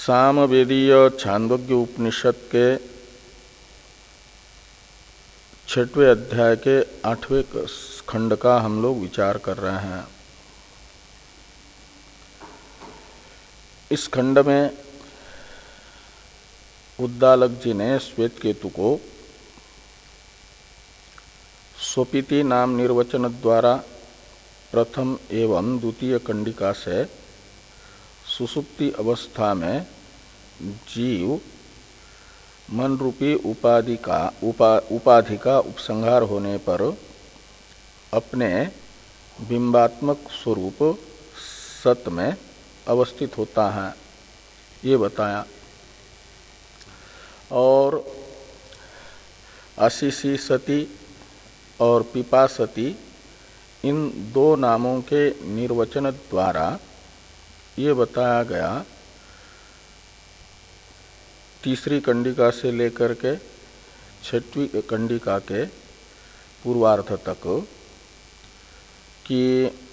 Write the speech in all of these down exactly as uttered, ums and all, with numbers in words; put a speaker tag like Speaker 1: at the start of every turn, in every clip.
Speaker 1: सामवेदीय छांदोग्य उपनिषद के छठवें अध्याय के आठवें खंड का हम लोग विचार कर रहे हैं। इस खंड में उद्दालक जी ने श्वेत केतु को स्वपिति नाम निर्वचन द्वारा प्रथम एवं द्वितीय कंडिका से सुसुप्ति अवस्था में जीव मन रूपी उपाधि का उपा, उपाधि का उपसंहार होने पर अपने बिंबात्मक स्वरूप सत में अवस्थित होता है, ये बताया। और आशीषी सती और पिपासती इन दो नामों के निर्वचन द्वारा ये बताया गया तीसरी कंडिका से लेकर के छठवीं कंडिका के पूर्वार्ध तक कि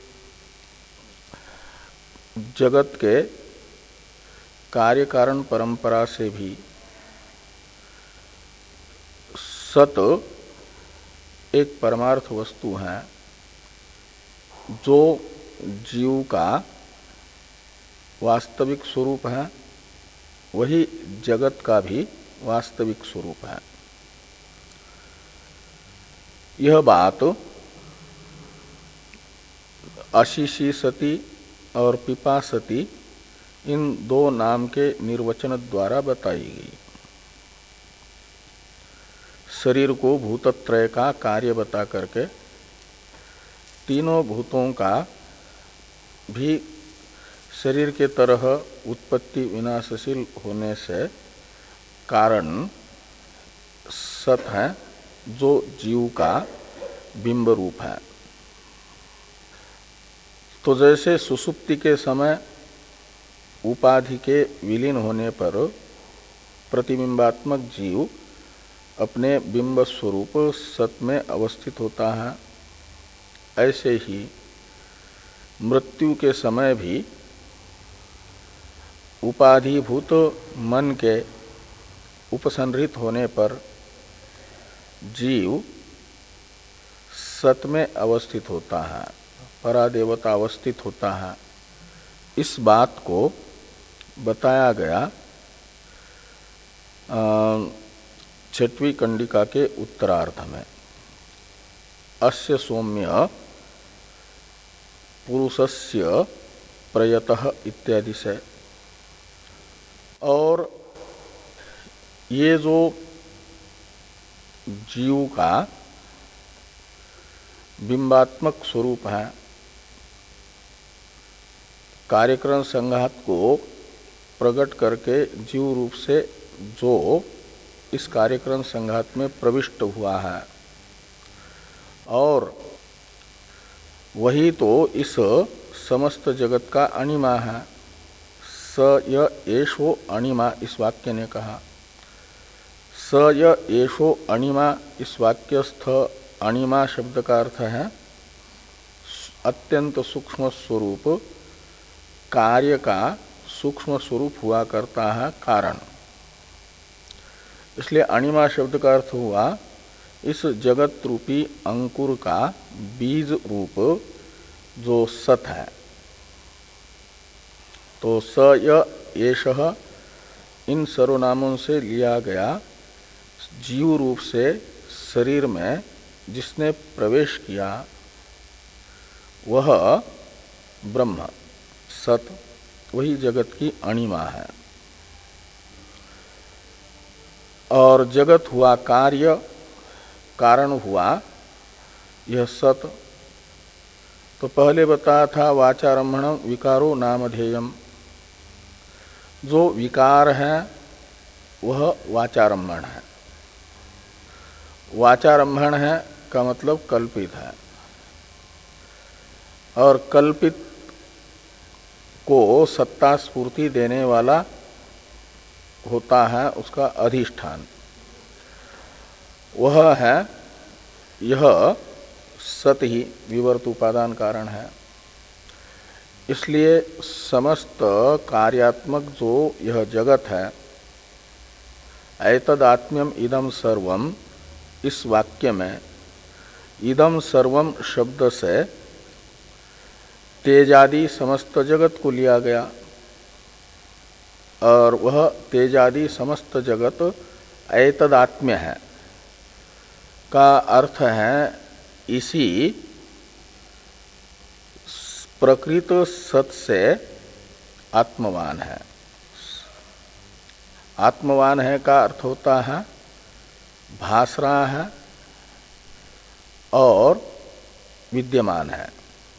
Speaker 1: जगत के कार्य कारण परंपरा से भी सत एक परमार्थ वस्तु है जो जीव का वास्तविक स्वरूप है, वही जगत का भी वास्तविक स्वरूप है। यह बात आशीषी सती और पिपासती इन दो नाम के निर्वचन द्वारा बताई गई। शरीर को भूतत्रय का कार्य बता करके तीनों भूतों का भी शरीर के तरह उत्पत्ति विनाशशील होने से कारण सत है, जो जीव का बिंब रूप है। तो जैसे सुसुप्ति के समय उपाधि के विलीन होने पर प्रतिबिंबात्मक जीव अपने बिंब स्वरूप सत में अवस्थित होता है, ऐसे ही मृत्यु के समय भी उपाधिभूत मन के उपसंहृत होने पर जीव सत में अवस्थित होता है, परादेवता अवस्थित होता है। इस बात को बताया गया छठवीं कंडिका के उत्तरार्ध में। अस्य सौम्य पुरुषस्य प्रयतः इत्यादि से। और ये जो जीव का बिंबात्मक स्वरूप है, कार्यक्रम संघात को प्रकट करके जीव रूप से जो इस कार्यक्रम संघात में प्रविष्ट हुआ है, और वही तो इस समस्त जगत का अणिमा है। स य एषो अणिमा इस वाक्य ने कहा। स य एषो अणिमा इस वाक्यस्थ अणिमा शब्द का अर्थ है अत्यंत सूक्ष्म स्वरूप, कार्य का सूक्ष्म स्वरूप हुआ करता है कारण। इसलिए अणिमा शब्द का अर्थ हुआ इस जगत रूपी अंकुर का बीज रूप जो सत है। तो स य एषः इन सर्वनामों से लिया गया जीव रूप से शरीर में जिसने प्रवेश किया वह ब्रह्म सत, वही जगत की अणिमा है। और जगत हुआ कार्य, कारण हुआ यह सत। तो पहले बताया था वाचारम्भणं विकारो नामधेयम्, जो विकार है वह वाचारम्भण है। वाचारम्भण है का मतलब कल्पित है, और कल्पित को सत्ता स्फूर्ति देने वाला होता है उसका अधिष्ठान। वह है यह सत ही विवर्त उपादान कारण है। इसलिए समस्त कार्यात्मक जो यह जगत है, एतदात्म्यम इदम सर्वम, इस वाक्य में इदम सर्वम शब्द से तेजादि समस्त जगत को लिया गया और वह तेजादि समस्त जगत एतदात्म्य है का अर्थ है इसी प्रकृत सत से आत्मवान है। आत्मवान है का अर्थ होता है भास रहा है और विद्यमान है,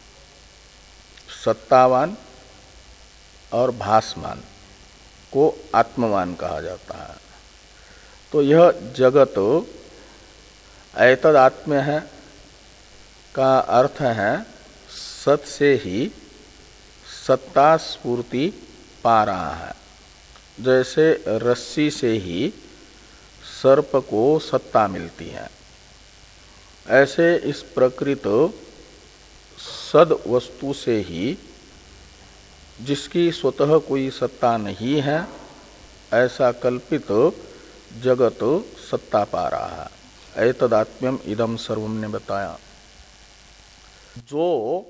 Speaker 1: सत्तावान और भासमान को आत्मवान कहा जाता है। तो यह जगत एतदात्म्य है का अर्थ है सत से ही सत्ता स्फूर्ति पा रहा है, जैसे रस्सी से ही सर्प को सत्ता मिलती है, ऐसे इस प्रकृत सद वस्तु से ही जिसकी स्वतः कोई सत्ता नहीं है, ऐसा कल्पित जगत सत्ता पा रहा है। एतदात्म्यम इदम सर्वम ने बताया। जो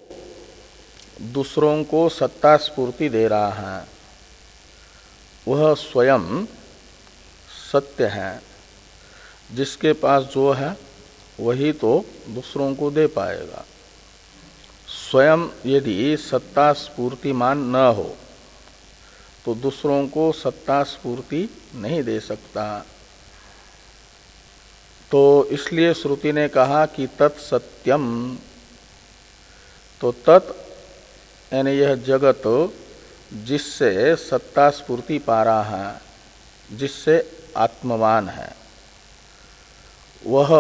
Speaker 1: दूसरों को सत्ता स्फूर्ति दे रहा है वह स्वयं सत्य है। जिसके पास जो है वही तो दूसरों को दे पाएगा। स्वयं यदि सत्ता स्फूर्तिमान न हो तो दूसरों को सत्ता स्फूर्ति नहीं दे सकता। तो इसलिए श्रुति ने कहा कि तत्सत्यम, तो तत् यानी यह जगत जिससे सत्ता स्फूर्ति पा रहा है, जिससे आत्मवान है, वह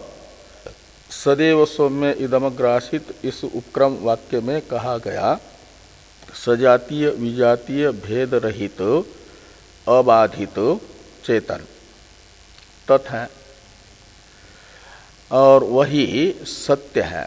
Speaker 1: सदैव सौम्य इदमग्रासित इस उपक्रम वाक्य में कहा गया सजातीय विजातीय भेद रहित अबाधित चेतन तत् है और वही सत्य है।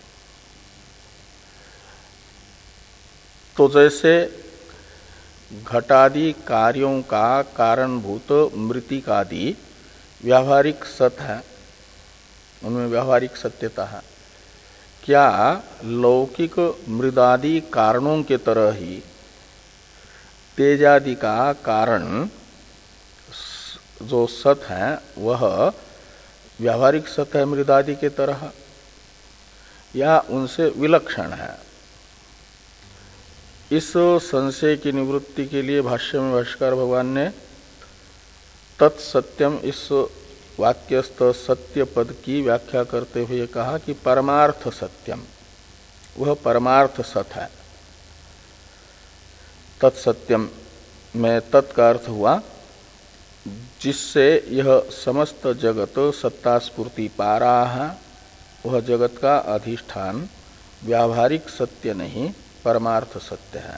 Speaker 1: तो जैसे घटादि कार्यों का कारणभूत मृतिकादि व्यावहारिक सत है, उनमें व्यावहारिक सत्यता है, क्या लौकिक मृदादि कारणों के तरह ही तेजादि का कारण जो सत है वह व्यावहारिक सत है मृदादि के तरह, या उनसे विलक्षण है? इस संशय की निवृत्ति के लिए भाष्य में भाष्यकार भगवान ने तत्सत्यम इस वाक्यस्थ सत्य पद की व्याख्या करते हुए कहा कि परमार्थ सत्यम, वह परमार्थ सत है। तत्सत्यम में तत् का अर्थ हुआ जिससे यह समस्त जगत सत्ता स्फूर्ति पा रहा है, वह जगत का अधिष्ठान व्यावहारिक सत्य नहीं परमार्थ सत्य है।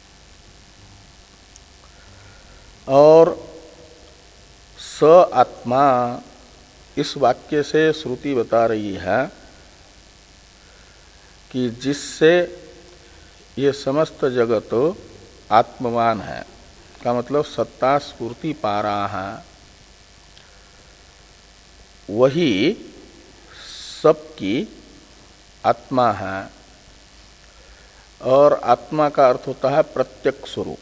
Speaker 1: और स आत्मा, इस वाक्य से श्रुति बता रही है कि जिससे ये समस्त जगत आत्मवान है, का मतलब सत्ता स्फूर्ति पा रहा है, वही सबकी आत्मा है। और आत्मा का अर्थ होता है प्रत्यक्ष स्वरूप।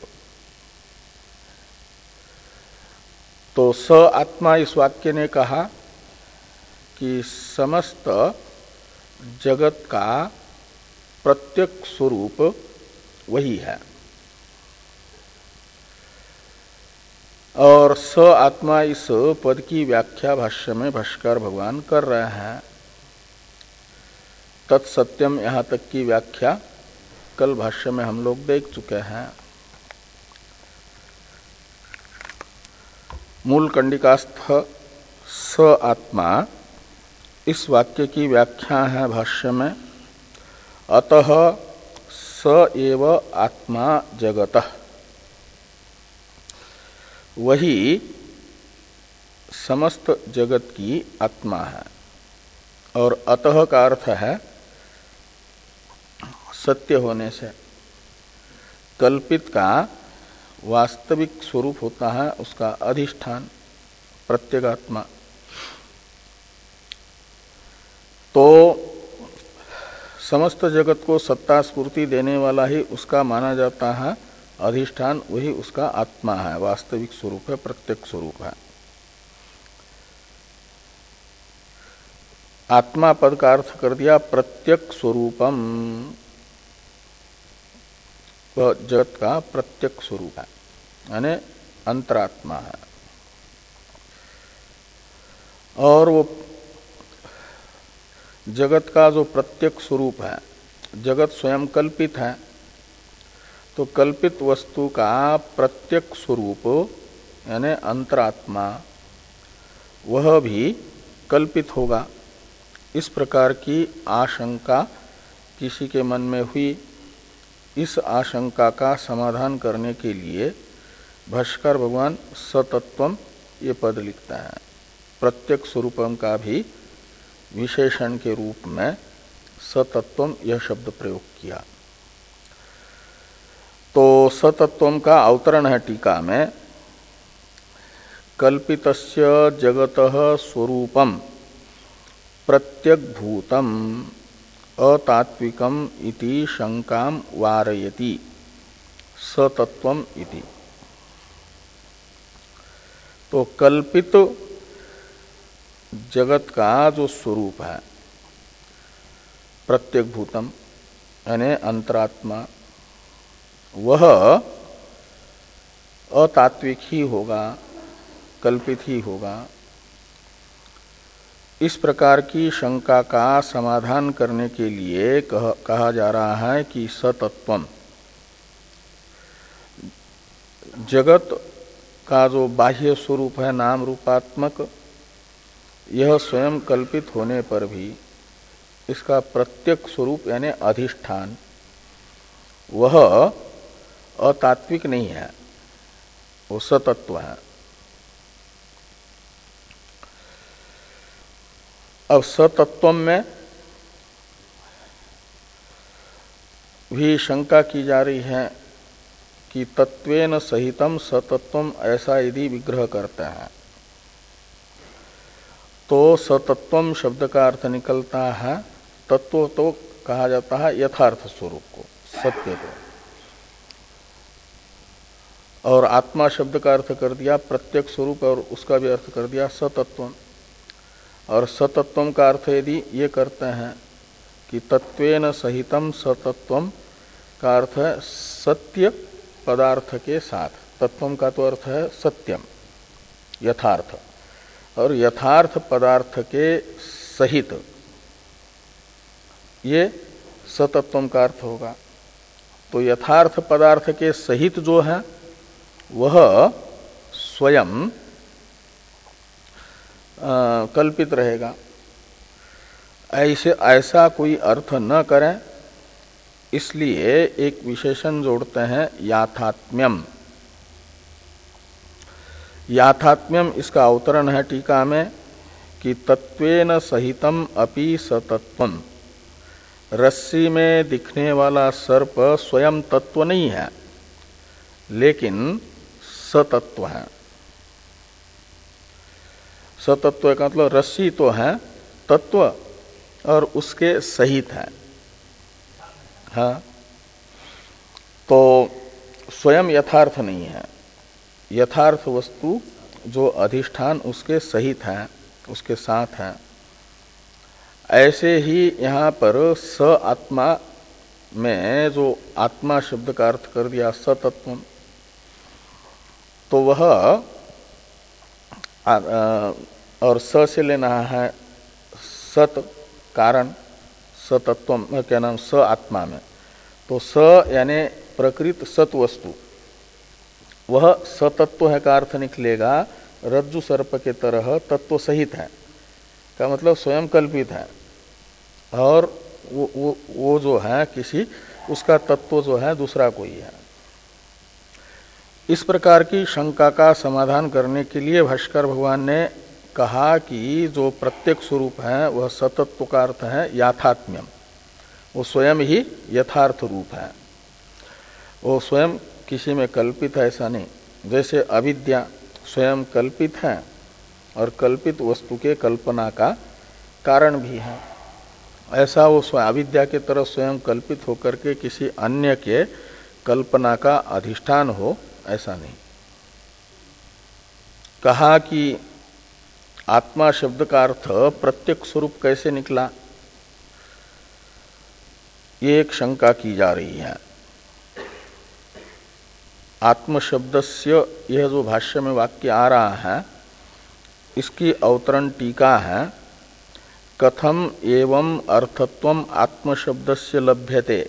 Speaker 1: तो स आत्मा इस वाक्य ने कहा कि समस्त जगत का प्रत्यक्ष स्वरूप वही है। और स आत्मा इस पद की व्याख्या भाष्य में भाष्यकार भगवान कर रहे हैं। तत्सत्यम यहाँ तक की व्याख्या कल भाष्य में हम लोग देख चुके हैं। मूल कंडिकास्थ स आत्मा इस वाक्य की व्याख्या है भाष्य में, अतः स एव आत्मा जगतः, वही समस्त जगत की आत्मा है। और अतः का अर्थ है सत्य होने से, कल्पित का वास्तविक स्वरूप होता है उसका अधिष्ठान प्रत्यगात्मा। तो समस्त जगत को सत्ता स्फूर्ति देने वाला ही उसका माना जाता है अधिष्ठान, वही उसका आत्मा है, वास्तविक स्वरूप है, प्रत्यक्ष स्वरूप है। आत्मा पद का अर्थ कर दिया प्रत्यक्ष स्वरूपम, वह जगत का प्रत्यक्ष स्वरूप है यानी अंतरात्मा है। और वो जगत का जो प्रत्यक्ष स्वरूप है, जगत स्वयं कल्पित है, तो कल्पित वस्तु का प्रत्यक्ष स्वरूप यानी अंतरात्मा वह भी कल्पित होगा। इस प्रकार की आशंका किसी के मन में हुई, इस आशंका का समाधान करने के लिए भाष्यकार भगवान सतत्वम ये पद लिखता है। प्रत्यक्ष स्वरूपम का भी विशेषण के रूप में सतत्वम यह शब्द प्रयोग किया। तो सतत्वम का अवतरण है टीका में, कल्पितस्य जगतः स्वरूपम प्रत्यग्भूतम अतात्विकम इति शंकाम वारयति सतत्वम इति। तो कल्पित जगत का जो स्वरूप है प्रत्यग्भूतम यानी अंतरात्मा, वह अतात्विक ही होगा, कल्पित ही होगा। इस प्रकार की शंका का समाधान करने के लिए कह, कहा जा रहा है कि सतत्वम, जगत का जो बाह्य स्वरूप है नाम रूपात्मक, यह स्वयं कल्पित होने पर भी इसका प्रत्यक्ष स्वरूप यानी अधिष्ठान वह अतात्विक नहीं है, वो सतत्व है। अब सतत्व में भी शंका की जा रही है कि तत्वेन सहितम सतत्वम ऐसा यदि विग्रह करते हैं तो सतत्वम शब्द का अर्थ निकलता है तत्व, तो कहा जाता है यथार्थ स्वरूप को, सत्य को, और आत्मा शब्द का अर्थ कर दिया प्रत्यक्ष स्वरूप और उसका भी अर्थ कर दिया सतत्वम। और सतत्वम का अर्थ यदि ये करते हैं कि तत्वेन सहितम सतत्वम का अर्थ है सत्य पदार्थ के साथ, तत्वम का तो अर्थ है सत्यम यथार्थ, और यथार्थ पदार्थ के सहित, ये सतत्वम का अर्थ होगा। तो यथार्थ पदार्थ के सहित जो है वह स्वयं आ, कल्पित रहेगा। ऐसे ऐसा कोई अर्थ न करें, इसलिए एक विशेषण जोड़ते हैं याथात्म्यम। याथात्म्यम इसका अवतरण है टीका में कि तत्वेन सहितम अपि सतत्वम, रस्सी में दिखने वाला सर्प स्वयं तत्व नहीं है लेकिन सतत्व है। सतत्व का मतलब रस्सी तो है तत्व और उसके सहित है, हाँ, तो स्वयं यथार्थ नहीं है। यथार्थ वस्तु जो अधिष्ठान उसके सहित है, उसके साथ है। ऐसे ही यहाँ पर स आत्मा में जो आत्मा शब्द का अर्थ कर दिया सतत्व, तो वह और स से लेना है सत कारण, सतत्व क्या नाम स आत्मा में, तो स यानी प्रकृत सत वस्तु, वह सतत्व है का अर्थ निकलेगा रज्जु सर्प के तरह तत्व सहित है का मतलब स्वयं कल्पित है, और वो वो वो जो है किसी उसका तत्व जो है दूसरा कोई है। इस प्रकार की शंका का समाधान करने के लिए भाष्कर भगवान ने कहा कि जो प्रत्येक स्वरूप है वह सतत्व का अर्थ है याथात्म्यम, वो स्वयं ही यथार्थ रूप है। वो स्वयं किसी में कल्पित है ऐसा नहीं। जैसे अविद्या स्वयं कल्पित है और कल्पित वस्तु के कल्पना का कारण भी है, ऐसा वो अविद्या के तरफ स्वयं कल्पित होकर के किसी अन्य के कल्पना का अधिष्ठान हो, ऐसा नहीं। कहा कि आत्मा शब्द का अर्थ प्रत्यक्ष स्वरूप कैसे निकला, ये एक शंका की जा रही है। आत्म शब्दस्य यह जो भाष्य में वाक्य आ रहा है, इसकी अवतरण टीका है, कथम एवं अर्थत्वम आत्म शब्दस्य लभ्यते,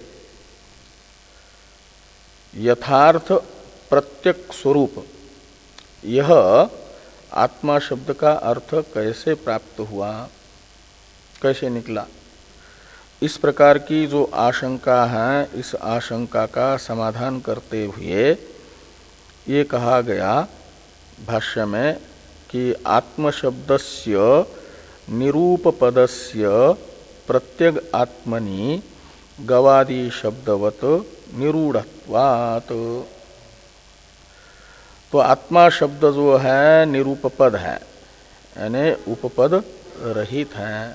Speaker 1: यथार्थ प्रत्यक्ष स्वरूप यह आत्मा शब्द का अर्थ कैसे प्राप्त हुआ, कैसे निकला। इस प्रकार की जो आशंका है, इस आशंका का समाधान करते हुए ये कहा गया भाष्य में कि आत्म शब्दस्य निरूपपदस्य प्रत्यग आत्मनि गवादि शब्दवत निरूढ़त्वात्। तो आत्मा शब्द जो है निरूपपद है, यानी उपपद रहित है।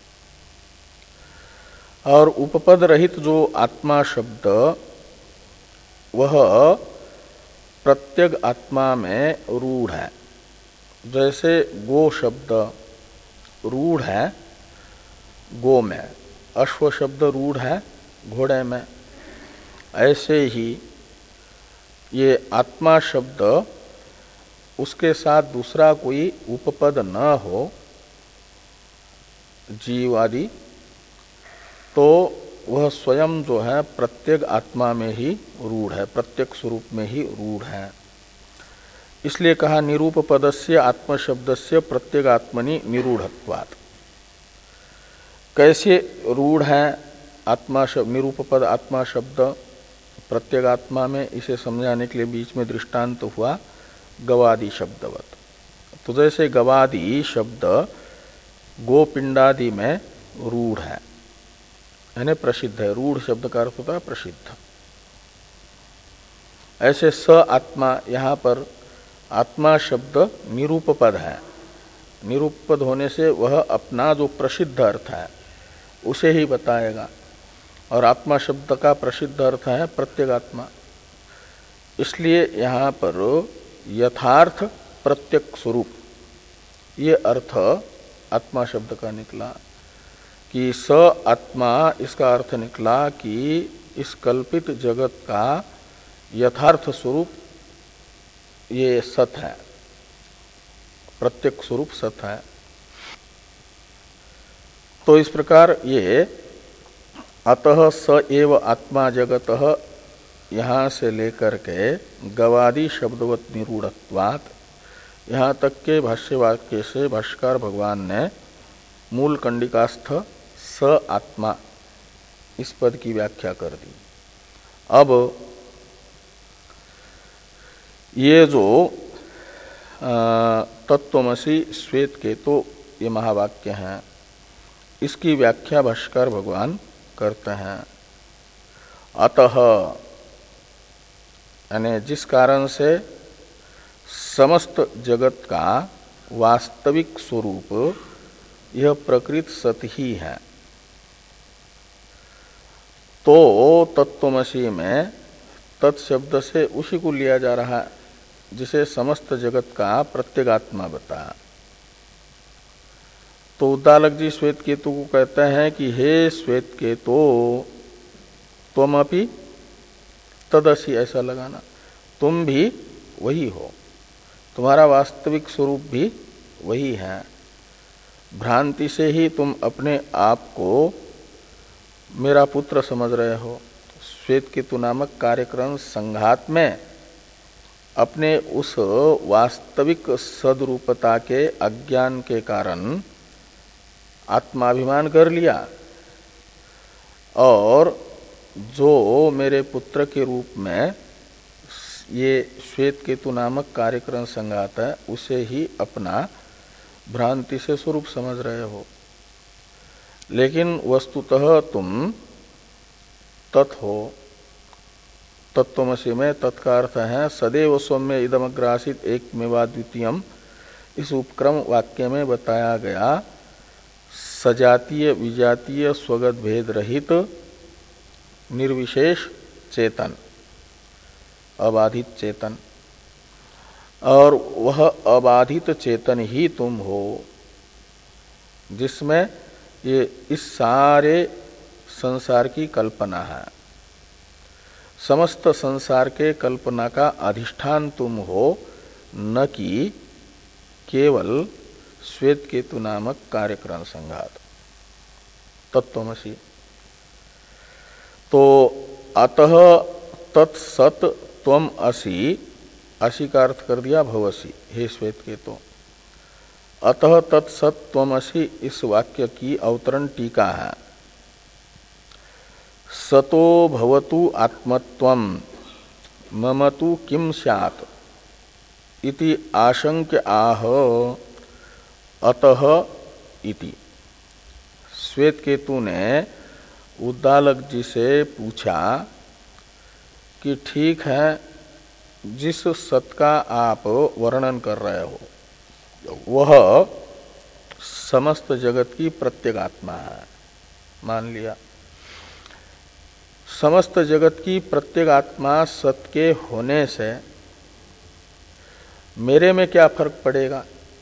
Speaker 1: और उपपद रहित जो आत्मा शब्द वह प्रत्यग आत्मा में रूढ़ है। जैसे गो शब्द रूढ़ है गो में, अश्व शब्द रूढ़ है घोड़े में, ऐसे ही ये आत्मा शब्द उसके साथ दूसरा कोई उपपद न हो जीव आदि, तो वह स्वयं जो है प्रत्येक आत्मा में ही रूढ़ है, प्रत्येक स्वरूप में ही रूढ़ है। इसलिए कहा निरूप पदस्य आत्म शब्दस्य प्रत्येक आत्मनि निरूढ़त्वात्। कैसे रूढ़ है आत्मा शब्द, निरूप पद आत्मा शब्द प्रत्येक आत्मा में, इसे समझाने के लिए बीच में दृष्टांत तो हुआ गवादि शब्दवत। तो जैसे गवादि शब्द गोपिंडादि में रूढ़ है, यानी प्रसिद्ध है। रूढ़ शब्द का अर्थ होता है प्रसिद्ध। ऐसे स आत्मा, यहाँ पर आत्मा शब्द निरूप पद है। निरूप पद होने से वह अपना जो प्रसिद्ध अर्थ है उसे ही बताएगा, और आत्मा शब्द का प्रसिद्ध अर्थ है प्रत्यगात्मा। इसलिए यहाँ पर यथार्थ प्रत्यक्ष स्वरूप ये अर्थ आत्मा शब्द का निकला कि स आत्मा, इसका अर्थ निकला कि इस कल्पित जगत का यथार्थ स्वरूप ये सत है, प्रत्यक्ष स्वरूप सत है। तो इस प्रकार ये अतः स एव आत्मा जगतः यहाँ से लेकर के गवादि शब्दवत निरूढ़त्वात् यहाँ तक के भाष्य वाक्य से भाष्यकार भगवान ने मूल कंडिकास्थ स आत्मा इस पद की व्याख्या कर दी। अब ये जो तत्त्वमसि श्वेत के तो ये महावाक्य हैं, इसकी व्याख्या भाष्यकार भगवान करते हैं। अतः यानी जिस कारण से समस्त जगत का वास्तविक स्वरूप यह प्रकृत सत ही है, तो तत्त्वमसि में तत्शब्द से उसी को लिया जा रहा है जिसे समस्त जगत का प्रत्यगात्मा बताया। तो उद्दालक जी श्वेत केतु को कहते हैं कि हे श्वेत केतु त्वमपि तदसि, ऐसा लगाना, तुम भी वही हो, तुम्हारा वास्तविक स्वरूप भी वही है। भ्रांति से ही तुम अपने आप को मेरा पुत्र समझ रहे हो। श्वेत केतु नामक कार्यक्रम संघात में अपने उस वास्तविक सदरूपता के अज्ञान के कारण आत्माभिमान कर लिया, और जो मेरे पुत्र के रूप में ये श्वेत केतु नामक कार्यक्रम संघात है उसे ही अपना भ्रांति से स्वरूप समझ रहे हो। लेकिन वस्तुतः तुम तत् हो, तत्त्वमसि में तत्का अर्थ है सदैव सौम्य इदमग्रासित एकमेवा द्वितीयम। इस उपक्रम वाक्य में बताया गया सजातीय विजातीय स्वगत भेद रहित निर्विशेष चेतन, अबाधित चेतन, और वह अबाधित चेतन ही तुम हो जिसमें ये इस सारे संसार की कल्पना है। समस्त संसार के कल्पना का अधिष्ठान तुम हो, न कि केवल श्वेत केतु नामक कार्यक्रम संघात। तत्त्वमसि तो अतः तत्सत त्वम असि, असि का अर्थ कर दिया भवसि, हे श्वेत केतु। अतः तत्सत त्वम असि इस वाक्य की अवतरण टीका है। सतो भवतु आत्मत्वम ममतु किम स्यात् इति आशंक्य आह अतः इति। श्वेत केतु ने उद्दालक जी से पूछा कि ठीक है, जिस सत का आप वर्णन कर रहे हो वह समस्त जगत की प्रत्यगात्मा है, मान लिया। समस्त जगत की प्रत्यगात्मा सत के होने से मेरे में क्या फर्क पड़ेगा?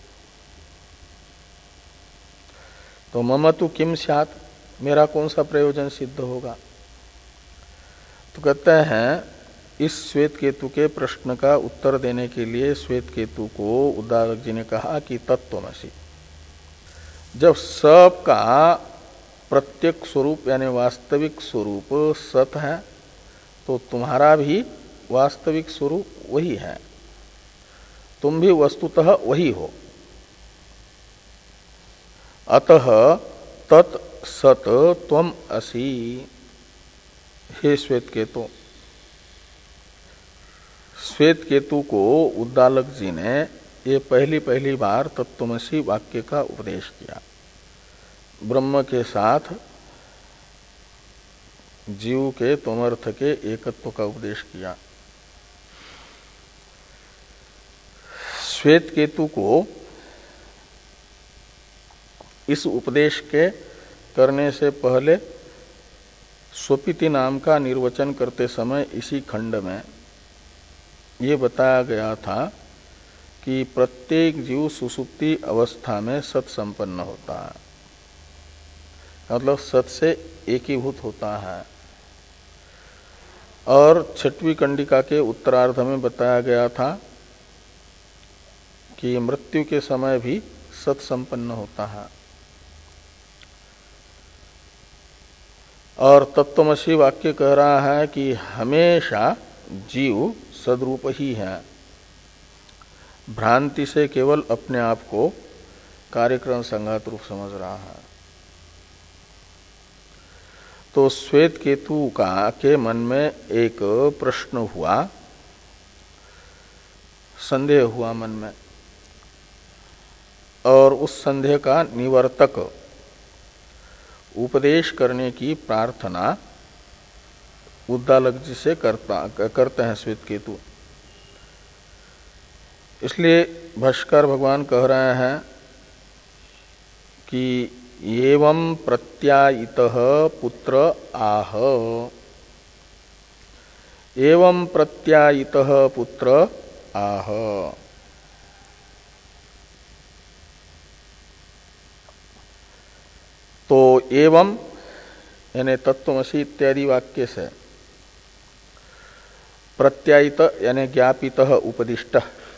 Speaker 1: तो ममतु किम स्यात्, मेरा कौन सा प्रयोजन सिद्ध होगा? तो कहते हैं इस श्वेत केतु के प्रश्न का उत्तर देने के लिए श्वेत केतु को उद्दालक जी ने कहा कि तत्त्वमसि। जब सब का प्रत्यक्ष स्वरूप यानी वास्तविक स्वरूप सत है तो तुम्हारा भी वास्तविक स्वरूप वही है, तुम भी वस्तुतः वही हो। अतः तत् सत त्वम असि, हे श्वेत केतु। श्वेत केतु को उद्दालक जी ने ये पहली पहली बार तत्त्वमसि वाक्य का उपदेश किया। ब्रह्म के साथ जीव के त्वमर्थ के एकत्व का उपदेश किया। श्वेत केतु को इस उपदेश के करने से पहले स्वपिति नाम का निर्वचन करते समय इसी खंड में ये बताया गया था कि प्रत्येक जीव सुसुप्ति अवस्था में सत संपन्न होता है, मतलब सत से एकीभूत होता है। और छठवीं कंडिका के उत्तरार्ध में बताया गया था कि मृत्यु के समय भी सत संपन्न होता है। और तत्त्वमसि वाक्य कह रहा है कि हमेशा जीव सद्रूप ही है, भ्रांति से केवल अपने आप को कार्यक्रम संघात रूप समझ रहा है। तो श्वेत केतु का के मन में एक प्रश्न हुआ, संदेह हुआ मन में, और उस संदेह का निवर्तक उपदेश करने की प्रार्थना उद्दालक जी से करता करते हैं श्वेत केतु। इसलिए भाष्कर भगवान कह रहे हैं कि एवं प्रत्यायितः पुत्र आह, एवं प्रत्यायितः पुत्र आह। तो एवं यानी तत्त्वमसि इत्यादि वाक्य से प्रत्यायित यानी ज्ञापित उपदिष्ट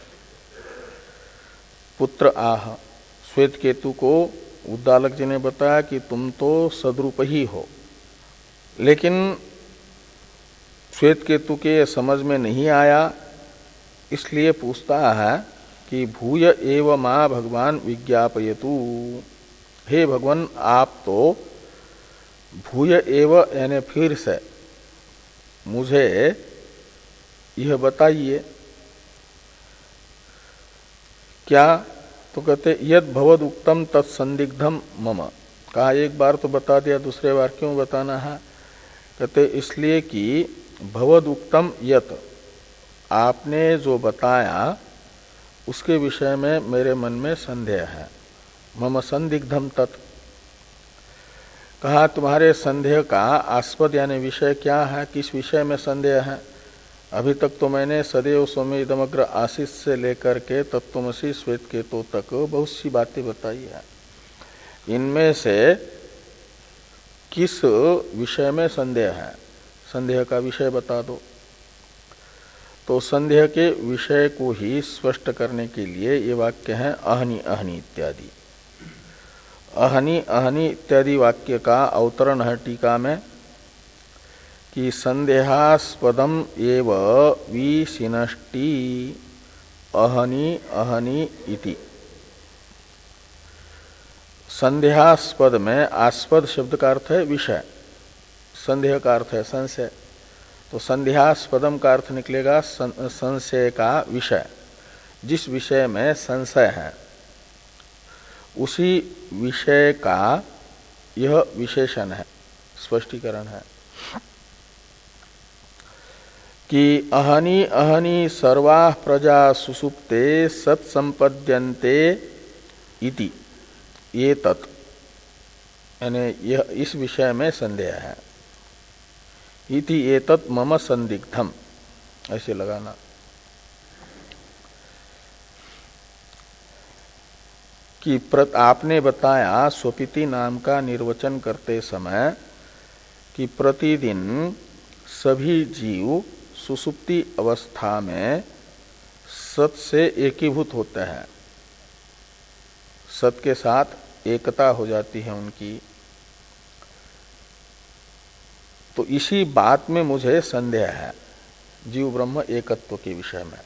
Speaker 1: पुत्र आह। श्वेत केतु को उद्दालक जी ने बताया कि तुम तो सद्रूप ही हो, लेकिन श्वेत केतु के समझ में नहीं आया, इसलिए पूछता है कि भूय एव मां भगवान विज्ञापयतु। हे भगवान, आप तो भूय एव यानी फिर से मुझे यह बताइए क्या? तो कहते यद भवद उक्तम तत्संदिग्धम मम। कहा एक बार तो बता दिया, दूसरे बार क्यों बताना है? कहते इसलिए कि भवदुक्तम यत, आपने जो बताया उसके विषय में मेरे मन में संदेह है। मम संदिग्धम तत्, कहा तुम्हारे संदेह का आस्पद यानी विषय क्या है, किस विषय में संदेह है। अभी तक तो मैंने सदैव सौम्यदमग्र आशीष से लेकर के तत्त्वमसी श्वेत केतु तक बहुत सी बातें बताई है। इनमें से किस विषय में संदेह है, संदेह का विषय बता दो। तो संदेह के विषय को ही स्पष्ट करने के लिए ये वाक्य है अहनि अहनि इत्यादि। अहनि अहनि इत्यादि वाक्य का अवतरण है टीका में कि संदेहास्पदम एव विशिनष्टि अहनि अहनि इति। संदेहास्पद में आस्पद शब्द का अर्थ है विषय, संदेह का अर्थ है संशय, तो संदेहास्पदम का अर्थ निकलेगा संशय का विषय। जिस विषय में संशय है उसी विषय का यह विशेषण है, स्पष्टीकरण है कि अहनि अहनि सर्वा प्रजा सुसुप्ते सत्संपद्यन्ते इति ये तत्, यानी यह इस विषय में संदेह है। इति एतत् मम संदिग्धम, ऐसे लगाना। कि प्रत आपने बताया स्वपिति नाम का निर्वचन करते समय कि प्रतिदिन सभी जीव सुसुप्ति अवस्था में सत से एकीभूत होते हैं, सत के साथ एकता हो जाती है उनकी। तो इसी बात में मुझे संदेह है, जीव ब्रह्म एकत्व के विषय में।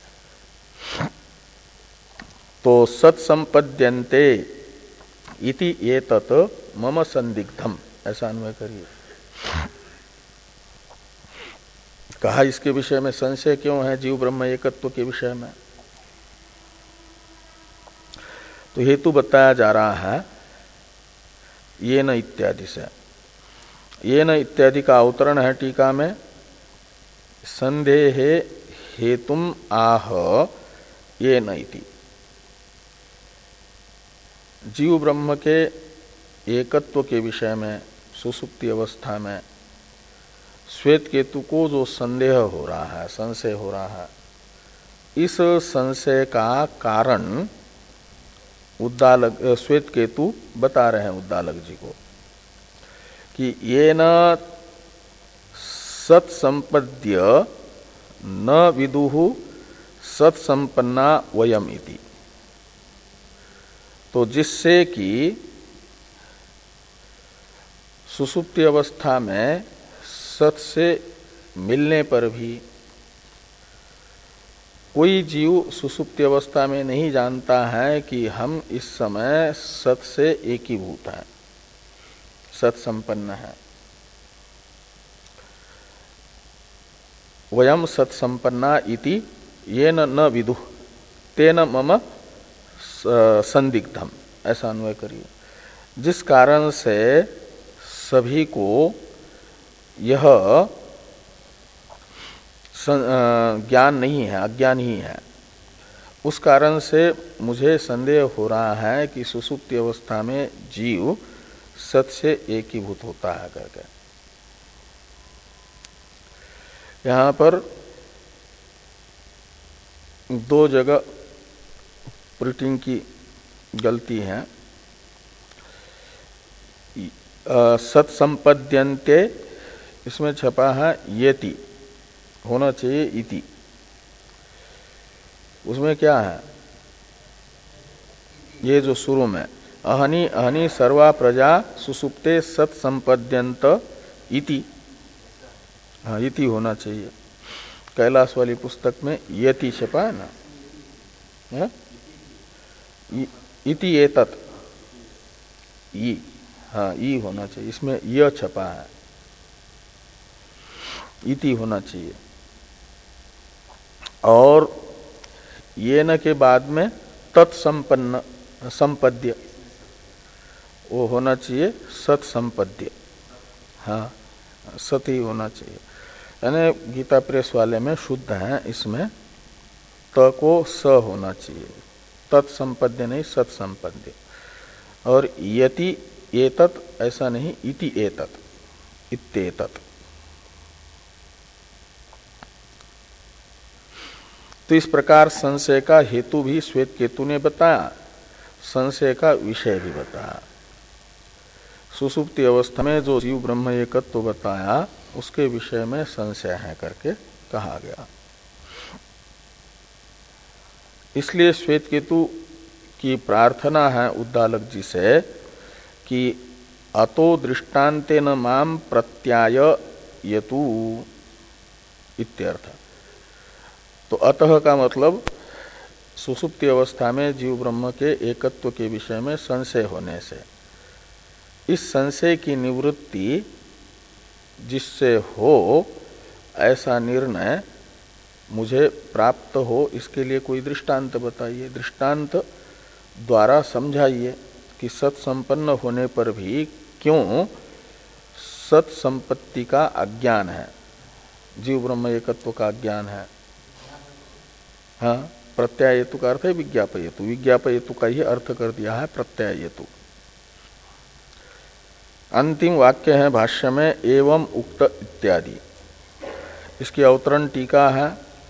Speaker 1: तो सत्संपद्यन्ते इति एतत् मम संदिग्धम, ऐसा अन्वय करिए। कहा इसके विषय में संशय क्यों है जीव ब्रह्म एकत्व के विषय में। तो हेतु बताया जा रहा है ये न इत्यादि से। ये न इत्यादि का अवतरण है टीका में, संदेहे हेतुम आह ये न इति। जीव ब्रह्म के एकत्व के विषय में सुसुप्ति अवस्था में श्वेत केतु को जो संदेह हो रहा है, संशय हो रहा है, इस संशय का कारण उद्दालक श्वेत केतु बता रहे हैं उद्दालक जी को कि ये न सत्संपद्य न विदुहु सत्संपन्ना वयम इति। तो जिससे कि सुसुप्ति अवस्था में सत से मिलने पर भी कोई जीव सुसुप्ति अवस्था में नहीं जानता है कि हम इस समय सत से एकीभूत हैं, सत संपन्न है। वयम सत संपन्ना इति येन न विदुः तेन मम संदिग्धम, ऐसा अन्वय करिए। जिस कारण से सभी को यह ज्ञान नहीं है, अज्ञान ही है, उस कारण से मुझे संदेह हो रहा है कि सुसुप्ति अवस्था में जीव सत से एकीभूत होता है करके। यहां पर दो जगह प्रिंटिंग की गलती है। सत संपद्यन्ते इसमें छपा है येति, होना चाहिए इति। उसमें क्या है, ये जो शुरू में अहनि अहनि सर्वा प्रजा सुसुप्ते सत संपद्यन्त इति, हाँ इति होना चाहिए। कैलाश वाली पुस्तक में येति छपा है ना, है? इति एतत्, ई, हाँ ई होना चाहिए, इसमें य छपा है, इति होना चाहिए। और ये न के बाद में तत्संपन्न संपद्य, वो होना चाहिए सत संपद्य, हाँ सत ही होना चाहिए। यानी गीता प्रेस वाले में शुद्ध है, इसमें त को स होना चाहिए, तत्संपद्य नहीं सत्संपद्य। और यति एतत् ऐसा नहीं, इति एतत् इत्येतत्। तो इस प्रकार संशय का हेतु भी श्वेत केतु ने बताया, संशय का विषय भी बताया। सुसुप्ति अवस्था में जो जीव ब्रह्म एकत्व बताया उसके विषय में संशय है करके कहा गया। इसलिए श्वेत केतु की प्रार्थना है उद्दालक जी से कि अतो दृष्टान्तेन माम प्रत्याययतु इत्यर्थ। तो अतः का मतलब सुसुप्ति अवस्था में जीव ब्रह्म के एकत्व के विषय में संशय होने से, इस संशय की निवृत्ति जिससे हो ऐसा निर्णय मुझे प्राप्त हो, इसके लिए कोई दृष्टांत बताइए, दृष्टांत द्वारा समझाइए कि सत्संपन्न होने पर भी क्यों सत्संपत्ति का अज्ञान है, जीव ब्रह्म एकत्व का अज्ञान है। हाँ, प्रत्यायतु का अर्थ है विज्ञापयतु, विज्ञापयतु का ही अर्थ कर दिया है प्रत्यायतु। अंतिम वाक्य है भाष्य में एवं उक्त इत्यादि, इसकी अवतरण टीका है।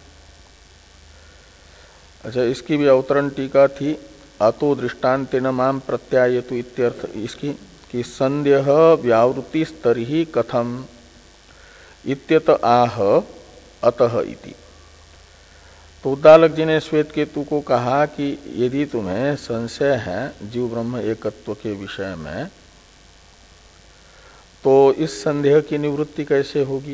Speaker 1: अच्छा, इसकी भी अवतरण टीका थी, अतो दृष्टान्तेन माम प्रत्यायतु इत्यर्थ इसकी कि संदेह व्यावृत्ति स्तरी कथम इत्यत आह अतः इति। तो उद्दालक जी ने श्वेत केतु को कहा कि यदि तुम्हें संशय है जीव ब्रह्म एकत्व के विषय में, तो इस संदेह की निवृत्ति कैसे होगी?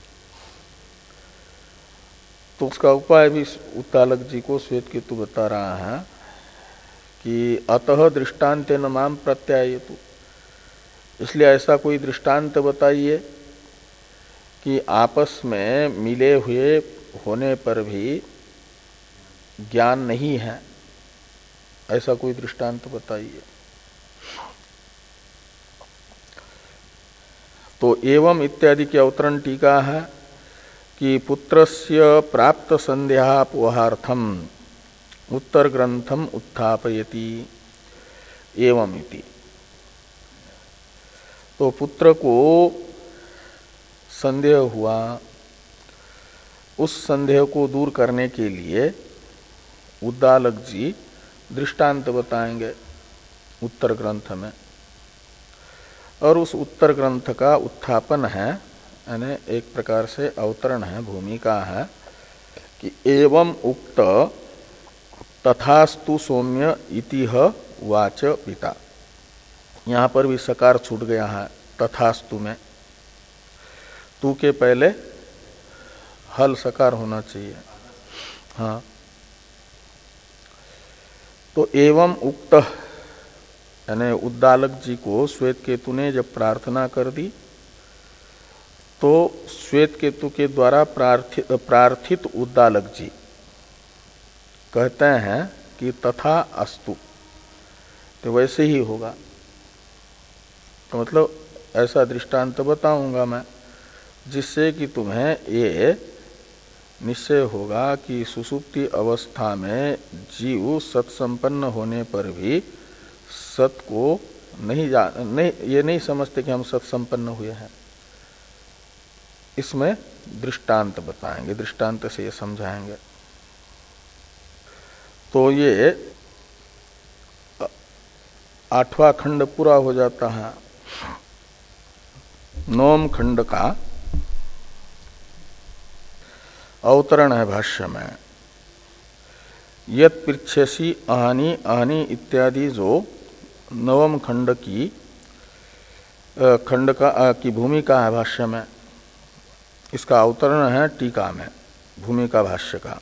Speaker 1: तो उसका उपाय भी उद्दालक जी को श्वेत केतु बता रहा है कि अतः दृष्टान्तेन माम प्रत्यायतु, इसलिए ऐसा कोई दृष्टांत बताइए कि आपस में मिले हुए होने पर भी ज्ञान नहीं है, ऐसा कोई दृष्टांत बताइए। तो एवं इत्यादि की अवतरण टीका है कि पुत्रस्य प्राप्त संदेहापहार्थम उत्तर ग्रंथम उत्थापयति एवं इति। तो पुत्र को संदेह हुआ, उस संदेह को दूर करने के लिए उद्दालक जी दृष्टांत बताएंगे उत्तर ग्रंथ में, और उस उत्तर ग्रंथ का उत्थापन है, यानी एक प्रकार से अवतरण है, भूमिका है कि एवं उक्त तथास्तु सौम्य इतिह वाच पिता। यहां पर भी सकार छूट गया है तथास्तु में, तू के पहले हल सकार होना चाहिए। हाँ, तो एवं उक्त यानी उद्दालक जी को श्वेत केतु ने जब प्रार्थना कर दी, तो श्वेत केतु के द्वारा प्रार्थित प्रार्थित उद्दालक जी कहते हैं कि तथा अस्तु, तो वैसे ही होगा। तो मतलब ऐसा दृष्टांत बताऊंगा मैं जिससे कि तुम्हें ये निश्चय होगा कि सुसुप्ति अवस्था में जीव सत्संपन्न होने पर भी सत को नहीं जा नहीं ये नहीं समझते कि हम सत्संपन्न हुए हैं। इसमें दृष्टांत बताएंगे, दृष्टांत से ये समझाएंगे। तो ये आठवां खंड पूरा हो जाता है। नौम खंड का अवतरण है भाष्य में, यत पृच्छसी आहनी आहनी इत्यादि जो नवम खंड की खंड का की भूमिका है भाष्य में, इसका अवतरण है टीका में भूमिका भाष्य का।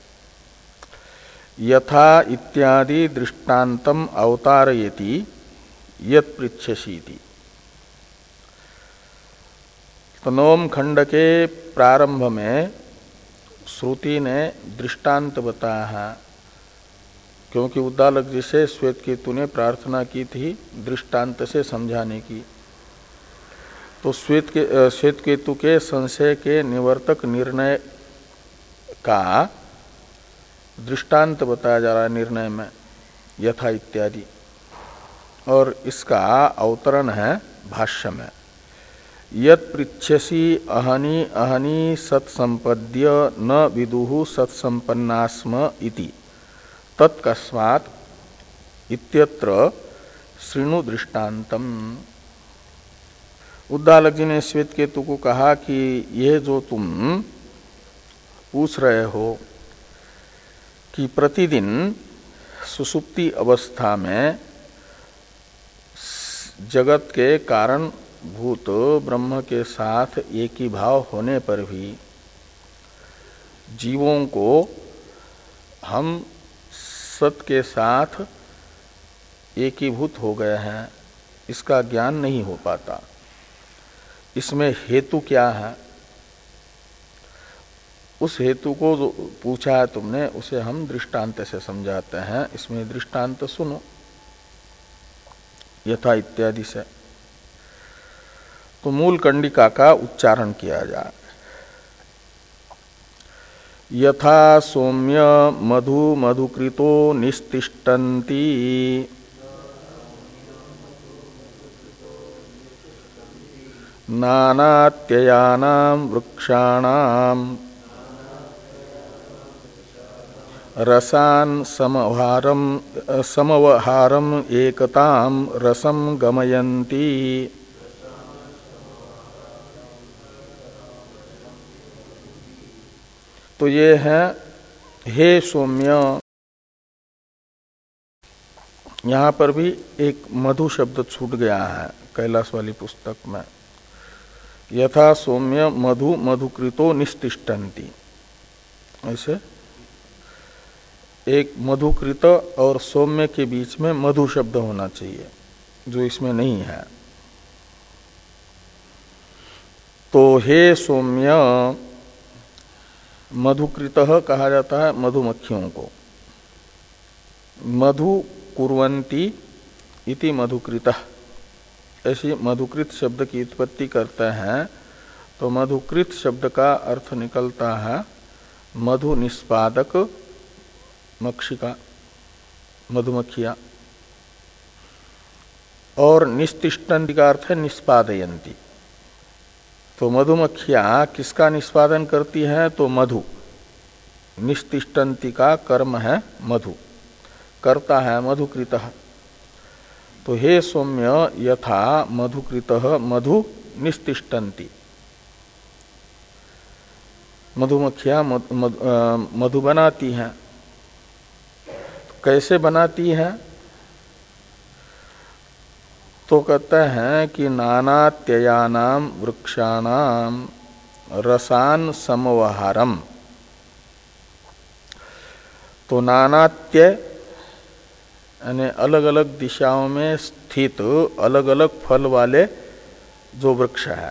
Speaker 1: यथा इत्यादि दृष्टान्तम अवतारयति यत पृच्छसीति। तो नवम खंड के प्रारंभ में श्रुति ने दृष्टांत बताया है, क्योंकि उद्दालक जी से श्वेत केतु ने प्रार्थना की थी दृष्टांत से समझाने की। तो श्वेत के श्वेत केतु के संशय के निवर्तक निर्णय का दृष्टांत बताया जा रहा है निर्णय में, यथा इत्यादि, और इसका अवतरण है भाष्य में। यत् पृच्छसि अहनि अहनि सत्संपद्य न विदुः सत्संपन्नास्म इति तत्कस्मात् इत्यत्र शृणु दृष्टान्तम। उद्दालक जी ने श्वेत केतु को कहा कि यह जो तुम पूछ रहे हो कि प्रतिदिन सुसुप्ति अवस्था में जगत के कारण भूत ब्रह्म के साथ एक ही भाव होने पर भी जीवों को हम सत के साथ एकीभूत हो गए हैं, इसका ज्ञान नहीं हो पाता। इसमें हेतु क्या है? उस हेतु को जो पूछा है तुमने उसे हम दृष्टांत से समझाते हैं। इसमें दृष्टांत सुनो, यथा इत्यादि से। तो मूल कंडिका का उच्चारण किया जाए। यथा सौम्य मधु मधुकृतो निस्तिष्ठन्ति नानात्ययानां वृक्षाणां रसान् समवहारं समवहारं एकतां रसं गमयन्ति। तो ये है हे सौम्य। यहाँ पर भी एक मधु शब्द छूट गया है कैलाश वाली पुस्तक में। यथा सौम्य मधु मधुकृतो निस्तिष्ठन्ति, ऐसे एक मधुकृत और सौम्य के बीच में मधु शब्द होना चाहिए, जो इसमें नहीं है। तो हे सौम्य, मधुकृतः कहा जाता है मधुमक्खियों को। मधु कुर्वन्ति इति मधुकृतः, ऐसी मधुकृत शब्द की उत्पत्ति करते हैं। तो मधुकृत शब्द का अर्थ निकलता है मधु निष्पादक मक्षिका, मधुमक्खिया। और निस्तिष्ठन्ति का अर्थ है निष्पादयन्ति। तो मधुमक्खिया किसका निष्पादन करती है? तो मधु। निस्तिष्ठन्ति का कर्म है मधु, करता है मधुकृतः। तो हे सौम्य, यथा मधुकृतः मधु निस्तिष्ठन्ति, मधुमक्खिया मधु बनाती हैं। कैसे बनाती हैं? तो कहते हैं कि नानात्ययानाम वृक्षाणाम रसान समवहारम। तो नानात्य यानी अलग अलग दिशाओं में स्थित अलग अलग फल वाले जो वृक्ष है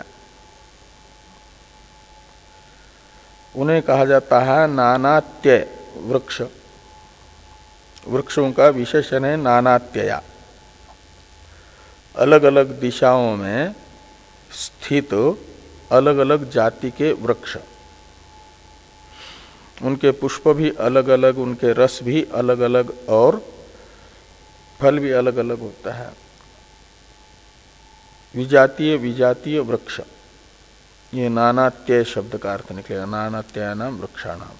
Speaker 1: उन्हें कहा जाता है नानात्य वृक्ष। वृक्षों का विशेषण है नानात्यया, अलग अलग दिशाओं में स्थित अलग अलग जाति के वृक्ष। उनके पुष्प भी अलग अलग, उनके रस भी अलग अलग और फल भी अलग अलग होता है। विजातीय विजातीय वृक्ष, ये नानात्य शब्द का अर्थ निकलेगा, नानात्यानाम वृक्षाणाम।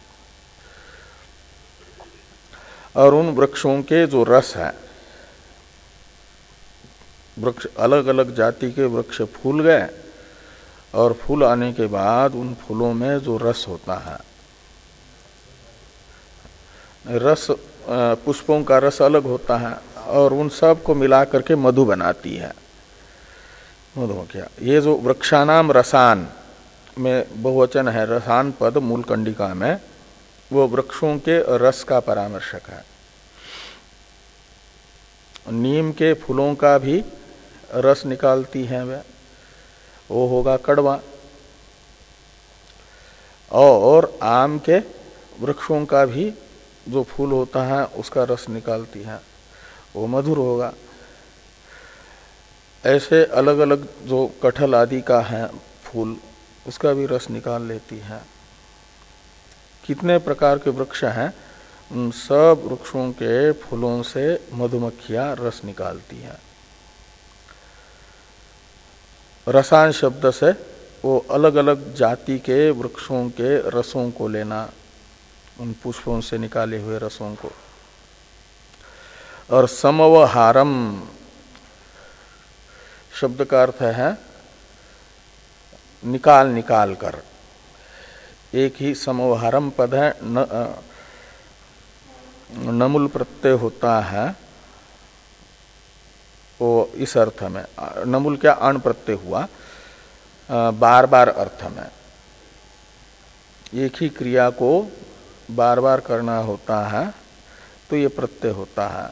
Speaker 1: और उन वृक्षों के जो रस है, वृक्ष अलग अलग जाति के वृक्ष फूल गए और फूल आने के बाद उन फूलों में जो रस होता है, रस पुष्पों का रस अलग होता है और उन सब को मिला करके मधु बनाती है मधुमक्खियां। ये जो वृक्षानाम रसान में बहुवचन है, रसान पद मूल कंडिका में, वो वृक्षों के रस का परामर्शक है। नीम के फूलों का भी रस निकालती है वे, वो होगा कड़वा। और आम के वृक्षों का भी जो फूल होता है उसका रस निकालती है, वो मधुर होगा। ऐसे अलग अलग जो कटहल आदि का है फूल, उसका भी रस निकाल लेती है। कितने प्रकार के वृक्ष हैं, उन सब वृक्षों के फूलों से मधुमक्खियां रस निकालती हैं। रसायन शब्द से वो अलग अलग जाति के वृक्षों के रसों को लेना, उन पुष्पों से निकाले हुए रसों को। और समवहारम शब्द का अर्थ है निकाल निकाल कर। एक ही समवहारम पद है, न, नमुल प्रत्यय होता है वो इस अर्थ में। नमुल क्या, अण प्रत्यय हुआ, बार बार अर्थ में। एक ही क्रिया को बार बार करना होता है तो ये प्रत्यय होता है।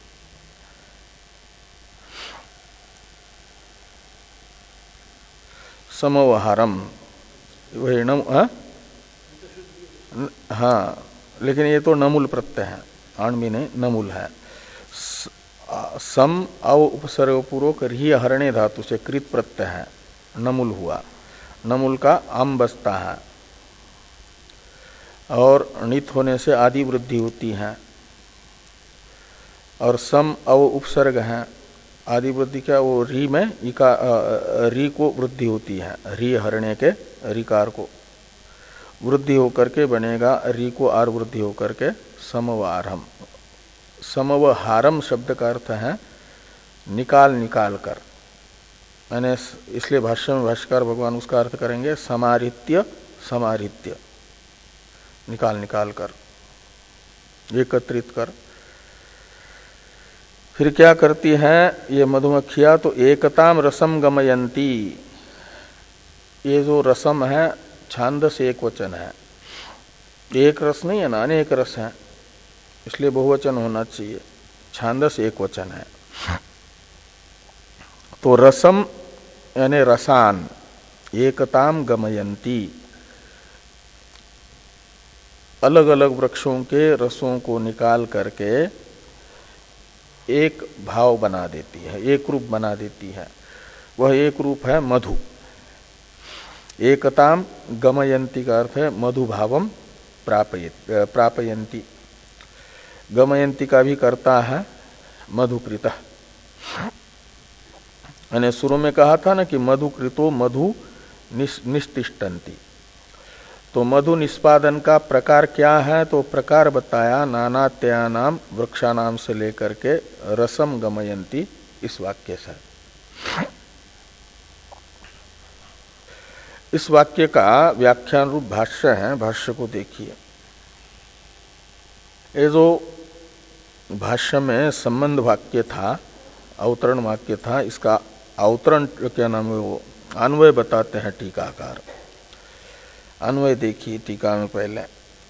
Speaker 1: समवहारम वही नम, हाँ? हाँ, लेकिन ये तो नमुल प्रत्यय है, अण भी नहीं, नमुल है। सम अव उपसर्ग पूर्वक री हरणे धातु से कृत प्रत्यय है, नमुल हुआ। नमुल का आम बसता है और णित होने से आदि वृद्धि होती है। और सम अव उपसर्ग है, आदि वृद्धि क्या, वो री में इका री को वृद्धि होती है, री हरणे के रिकार को वृद्धि होकर के बनेगा, री को आर वृद्धि होकर के समवारम। समवहारम शब्द का अर्थ है निकाल निकाल कर। मैंने इसलिए भाष्य में भाष्यकार भगवान उसका अर्थ करेंगे समारित्य समारित्य, निकाल निकाल कर, एकत्रित कर। फिर क्या करती हैं ये मधुमक्खियां, तो एकताम रसम गमयंती। ये जो रसम है छांदस एक वचन है, एक रस नहीं है ना, अनेक रस है, इसलिए बहुवचन होना चाहिए। छांदस एक वचन है। तो रसम यानी रसान, एकताम गमयंती, अलग अलग वृक्षों के रसों को निकाल करके एक भाव बना देती है, एक रूप बना देती है। वह एक रूप है मधु। एकताम गमयंती का अर्थ है मधु भावम प्रापयंती। गमयंती का भी करता है मधुकृत। मैंने शुरू में कहा था ना कि मधुकृतो मधु निष्तिष्ठन्ति। तो मधु निष्पादन का प्रकार क्या है, तो प्रकार बताया नानात्यानाम वृक्षानाम से लेकर के रसम गमयंती इस वाक्य से। इस वाक्य का व्याख्यान रूप भाष्य है, भाष्य को देखिए। ये जो भाष्य में संबंध वाक्य था, अवतरण वाक्य था, इसका अवतरण क्या नाम है, वो अन्वय बताते हैं टीकाकार। अन्वय देखिए टीका में पहले।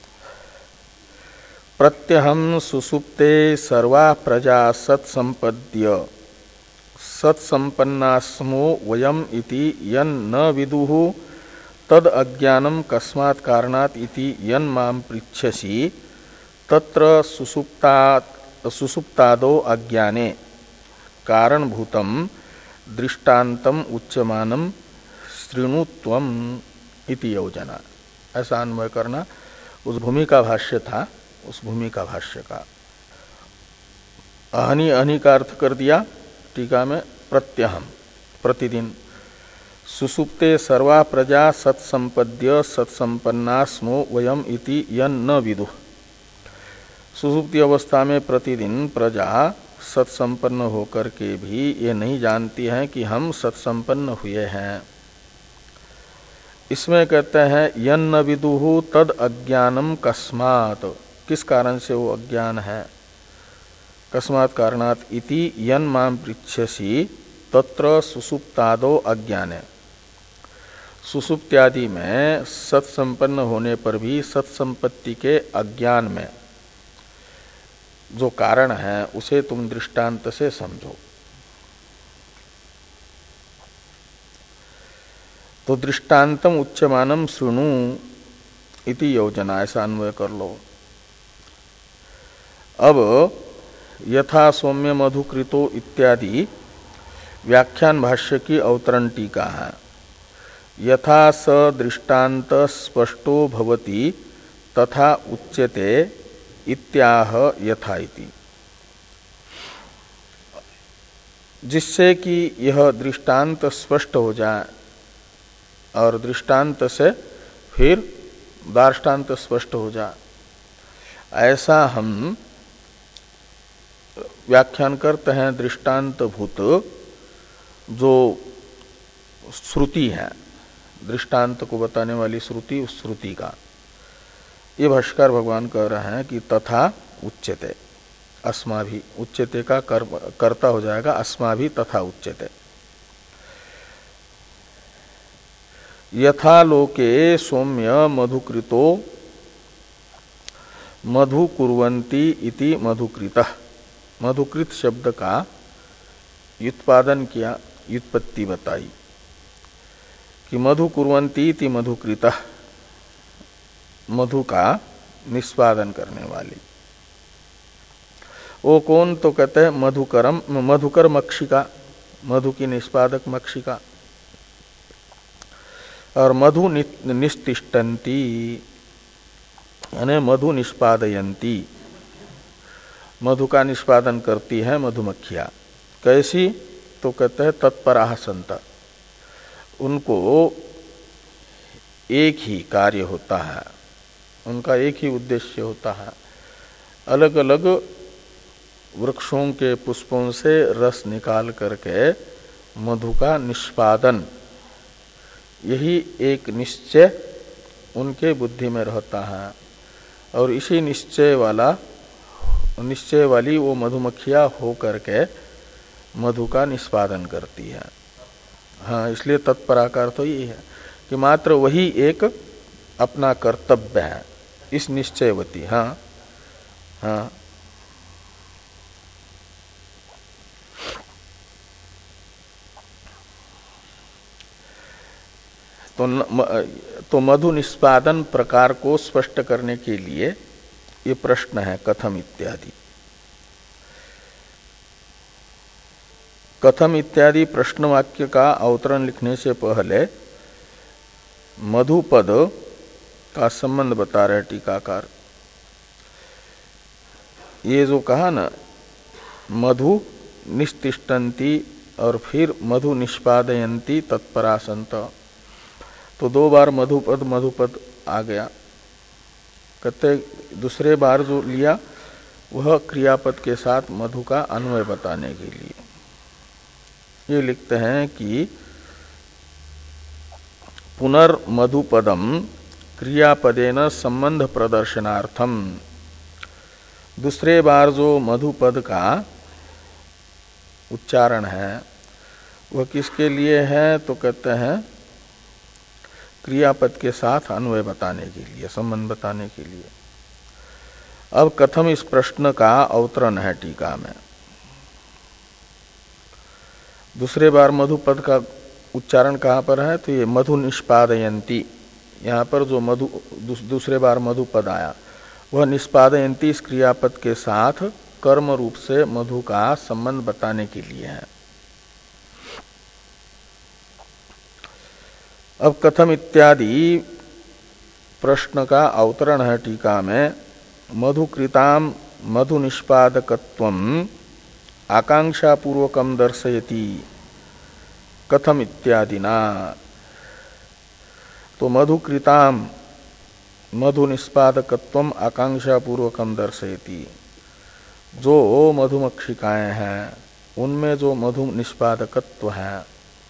Speaker 1: प्रत्यहम सुसुप्ते सर्वा प्रजा सत्संपद्य सत्संपन्नास्मो वयम इति यन न विदुः तद अज्ञानम कस्मात् कारणात् इति यन माम पृच्छसि तत्र सुसुप्तात् सुसुप्तादो अज्ञाने कारणभूतम दृष्टान्तम उच्यमानम शृणुत्वम इति योजना। ऐसा अन्वय करना। उस भूमि का भाष्य था, उस भूमि का भाष्य का अहनि अहनि का अर्थ कर दिया टीका में। प्रत्यहम प्रतिदिन, सुसुप्ते सर्वा प्रजा सत्संपद्य सत्संपन्ना स्मो वयम इति यन न विदुः। सुसुप्ति अवस्था में प्रतिदिन प्रजा सत्संपन्न होकर के भी ये नहीं जानती हैं कि हम सत्संपन्न हुए हैं। इसमें कहते हैं यन न विदुः तद अज्ञानम कस्मात्, किस कारण से वो अज्ञान है। कस्मात् कारणात् इति यन माम पृच्छसि तत्र सुसुप्तादो अज्ञाने। सुसुप्त्यादि में सत्संपन्न होने पर भी सत्संपत्ति के अज्ञान में जो कारण है उसे तुम दृष्टांत से समझो। तो दृष्टान्तम उच्यमानम शृणु इति योजना, ऐसा अन्वय कर लो। अब यथा सौम्य मधुकृतो इत्यादि व्याख्यान भाष्य की अवतरण टीका है। यथा स दृष्टांत स्पष्टो भवति तथा उच्यते इत्याह यथा इति। जिससे कि यह दृष्टांत स्पष्ट हो जाए और दृष्टांत से फिर दार्ष्टान्त स्पष्ट हो जाए, ऐसा हम व्याख्यान करते हैं। दृष्टांत भूत जो श्रुति है, दृष्टांत को बताने वाली श्रुति, उस श्रुति का ये भाष्यकार भगवान कह रहे हैं कि तथा उच्यते, अस्माभि, उच्यते का कर, कर्ता हो जाएगा अस्माभि तथा उच्यते। यथा लोके सौम्य मधुकृतो मधु कुर्वन्ति इति मधुकृतः, मधुकृत शब्द का व्युत्पादन किया, व्युत्पत्ति बताई कि मधु कुर्वन्ति इति मधुकृतः, मधु का निष्पादन करने वाली। वो कौन? तो कहते हैं मधुकरम, मधुकर मक्षिका, मधु की निष्पादक मक्षिका। और मधु निस्तिष्ठन्ति यानी मधु निष्पादयन्ति, मधु का निष्पादन करती है मधुमक्खियां। कैसी? तो कहते हैं तत्पराः सन्त, उनको एक ही कार्य होता है, उनका एक ही उद्देश्य होता है। अलग अलग वृक्षों के पुष्पों से रस निकाल करके मधु का निष्पादन, यही एक निश्चय उनके बुद्धि में रहता है। और इसी निश्चय वाला निश्चय वाली वो मधुमक्खियां हो करके मधु का निष्पादन करती है। हाँ, इसलिए तत्पराकार तो यही है कि मात्र वही एक अपना कर्तव्य है, इस निश्चयवती। हाँ हाँ, तो तो मधु निष्पादन प्रकार को स्पष्ट करने के लिए ये प्रश्न है कथम इत्यादि। कथम इत्यादि प्रश्न वाक्य का अवतरण लिखने से पहले मधुपद का संबंध बता रहे टीकाकार। ये जो कहा ना मधु निस्तिष्ठन्ति और फिर मधु निष्पादयन्ति तत्परासंत, तो दो बार मधुपद मधुपद आ गया। कहते दूसरे बार जो लिया वह क्रियापद के साथ मधु का अन्वय बताने के लिए। ये लिखते हैं कि पुनर्मधुपदम क्रियापदेन संबंध प्रदर्शनार्थम, दूसरे बार जो मधुपद का उच्चारण है वह किसके लिए है? तो कहते हैं क्रियापद के साथ अन्वय बताने के लिए, संबंध बताने के लिए। अब कथम इस प्रश्न का अवतरण है टीका में। दूसरे बार मधुपद का उच्चारण कहाँ पर है? तो ये मधु निष्पादयन्ति, यहाँ पर जो मधु दूसरे बार मधुपद आया वह निष्पादयन्ति इस क्रियापद के साथ कर्म रूप से मधु का संबंध बताने के लिए है। अब कथम इत्यादि प्रश्न का अवतरण है टीका में। मधुकृताम मधु निष्पादकत्वम आकांक्षा पूर्वकम दर्शयति कथम इत्यादिना। तो मधुकृताम मधु निष्पादकत्वम आकांक्षा पूर्वकम दर्शयति, जो मधुमक्षिकाएं हैं उनमें जो मधु निष्पादकत्व है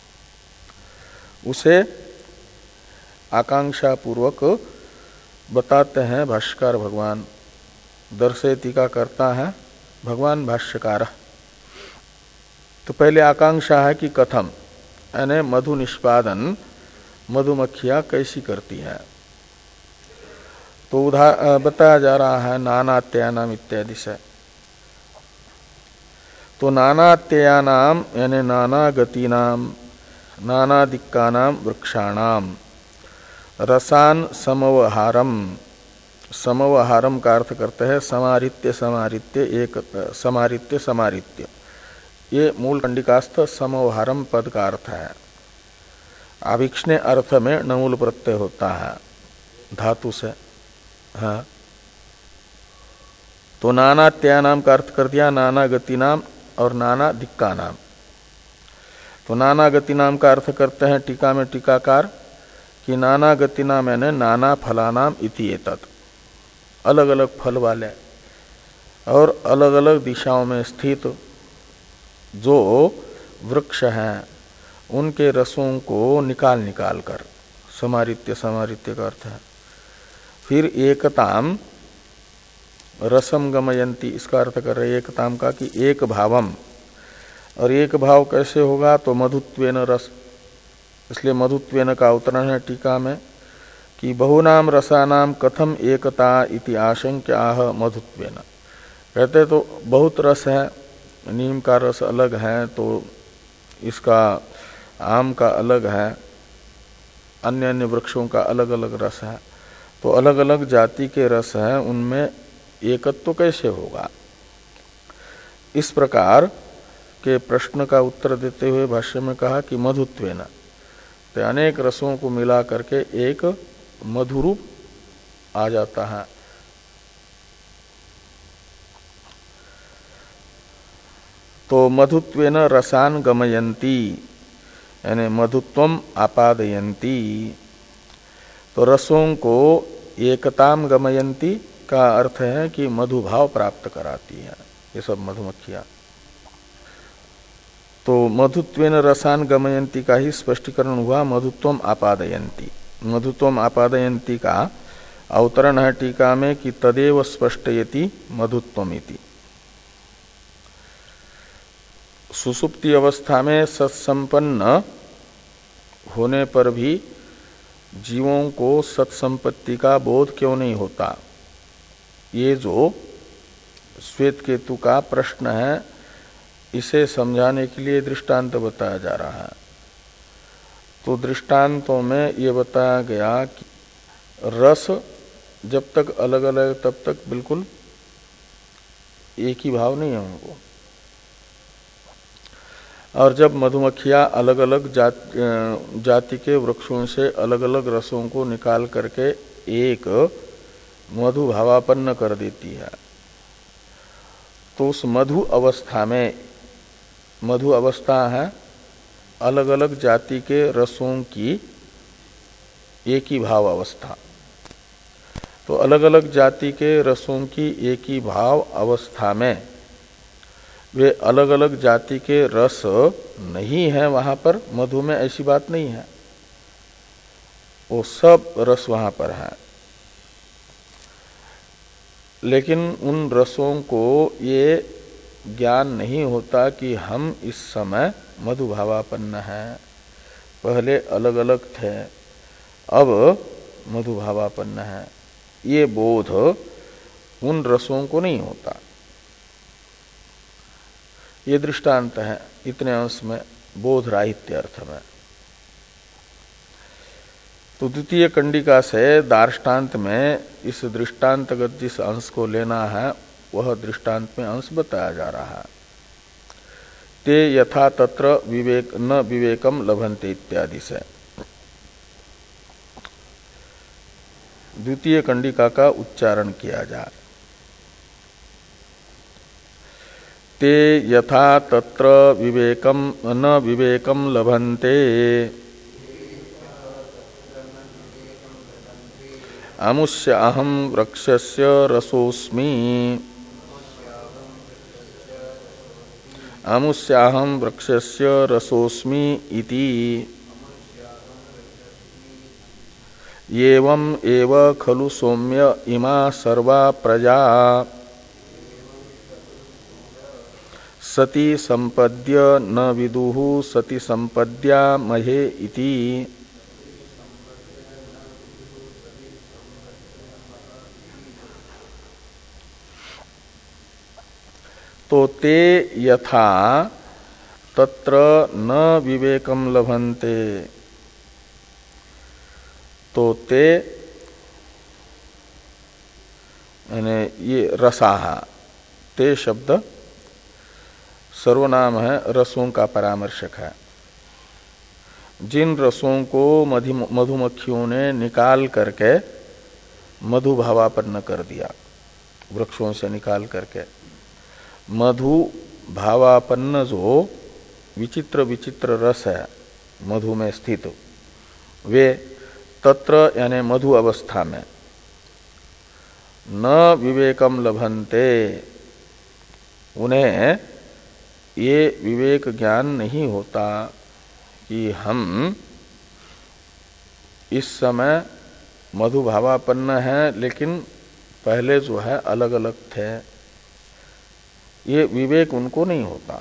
Speaker 1: उसे आकांक्षा पूर्वक बताते हैं भाष्यकार भगवान। दर्शयति का करता है भगवान भाष्यकार। तो पहले आकांक्षा है कि कथम, यानी मधु निष्पादन मधुमक्खियां कैसी करती है। तो उदाहरण बताया जा रहा है नानात्ययानाम इत्यादि से। तो नानात्ययानाम यानी नाना गतिनाम नाना दिक्कानाम वृक्षाणाम रसान समवहारम, समवहारम का अर्थ करते हैं समारित्य समारित्य एक समारित्य समारित्य ये मूल कंडिकास्थ समव्हारम पद का अर्थ है। आभिक्षणे अर्थ में नमूल प्रत्यय होता है धातु से। हाँ, तो नानात्या नाम का अर्थ कर दिया नाना गति नाम और नाना दिक्का नाम। तो नाना गति नाम का अर्थ करते हैं टीका में टीकाकार कि नाना गति नाम यानी नाना फलानाम इति एतत्, अलग अलग फल वाले और अलग अलग दिशाओं में स्थित जो वृक्ष हैं उनके रसों को निकाल निकाल कर, समारित्य समारित्य का अर्थ है। फिर एकताम रसम गमयंती, इसका अर्थ कर रहे एकताम का कि एक भावम, और एक भाव कैसे होगा तो मधुत्वेन रस, इसलिए मधुत्वेन का अवतरण है टीका में कि बहुनाम रसानाम कथम एकता इति आशंक्याह मधुत्वेन। कहते तो बहुत रस है, नीम का रस अलग है तो इसका आम का अलग है, अन्य अन्य वृक्षों का अलग अलग रस है, तो अलग अलग जाति के रस हैं उनमें एकत्व तो कैसे होगा। इस प्रकार के प्रश्न का उत्तर देते हुए भाष्य में कहा कि मधुत्वेन, तो अनेक रसों को मिला करके एक मधुरूप आ जाता है। तो मधुत्वेन रसान गमयंती यानी मधुत्वम आपादयंती, तो रसों को एकताम गमयंती का अर्थ है कि मधुभाव प्राप्त कराती है ये सब मधुमक्खियां। तो मधुत्वेन रसान गमयंती का ही स्पष्टीकरण हुआ मधुत्वम आपादयंती। मधुत्वम आपादयंती का अवतरण है टीका में कि तदेव स्पष्टयति मधुत्वमिति। सुसुप्ति अवस्था में सत्संपन्न होने पर भी जीवों को सत्संपत्ति का बोध क्यों नहीं होता, ये जो श्वेत केतु का प्रश्न है इसे समझाने के लिए दृष्टांत बताया जा रहा है। तो दृष्टांतों में ये बताया गया कि रस जब तक अलग अलग तब तक बिल्कुल एक ही भाव नहीं है उनको, और जब मधुमक्खियां अलग अलग जात, जाति के वृक्षों से अलग अलग रसों को निकाल करके एक मधु भावापन्न कर देती है, तो उस मधु अवस्था में, मधु अवस्था है अलग अलग जाति के रसों की एक ही भाव अवस्था, तो अलग अलग जाति के रसों की एक ही भाव अवस्था में वे अलग अलग जाति के रस नहीं है वहां पर, मधु में ऐसी बात नहीं है, वो सब रस वहां पर है। लेकिन उन रसों को ये ज्ञान नहीं होता कि हम इस समय मधुभावापन्न हैं, पहले अलग अलग थे अब मधुभावापन्न है, ये बोध उन रसों को नहीं होता। ये दृष्टांत है इतने अंश में, बोध राहित्य अर्थ में। तो द्वितीय कंडिका से दार्ष्टान्त में इस दृष्टांतगत जिस अंश को लेना है वह दृष्टांत में अंश बताया जा रहा है। ते यथा तत्र विवेक न विवेकम लभन्ते इत्यादि से द्वितीय कंडिका का उच्चारण किया जाए। ते यथा तत्र विवेकम न विवेकम लभन्ते अमुष्य अहम वृक्षस्य रसोस्मि अमुष्याहम वृक्षस्य रसोस्मि इति एवं एव खलु सौम्य इमा सर्वा प्रजा सति संपद्य न विदुः सति संपद्या महे इति। तो ते यथा तत्र न विवेकम लभन्ते, तो ते यानी ये रसाहा, ते शब्द सर्वनाम है रसों का परामर्शक है। जिन रसों को मधुमक्खियों ने निकाल करके मधु भावापन्न कर दिया, वृक्षों से निकाल करके मधु भावापन्न जो विचित्र विचित्र रस है मधु में स्थित, वे तत्र यानी मधु अवस्था में न विवेकम लभन्ते, उन्हें ये विवेक ज्ञान नहीं होता कि हम इस समय मधु भावापन्न है लेकिन पहले जो है अलग अलग थे, ये विवेक उनको नहीं होता।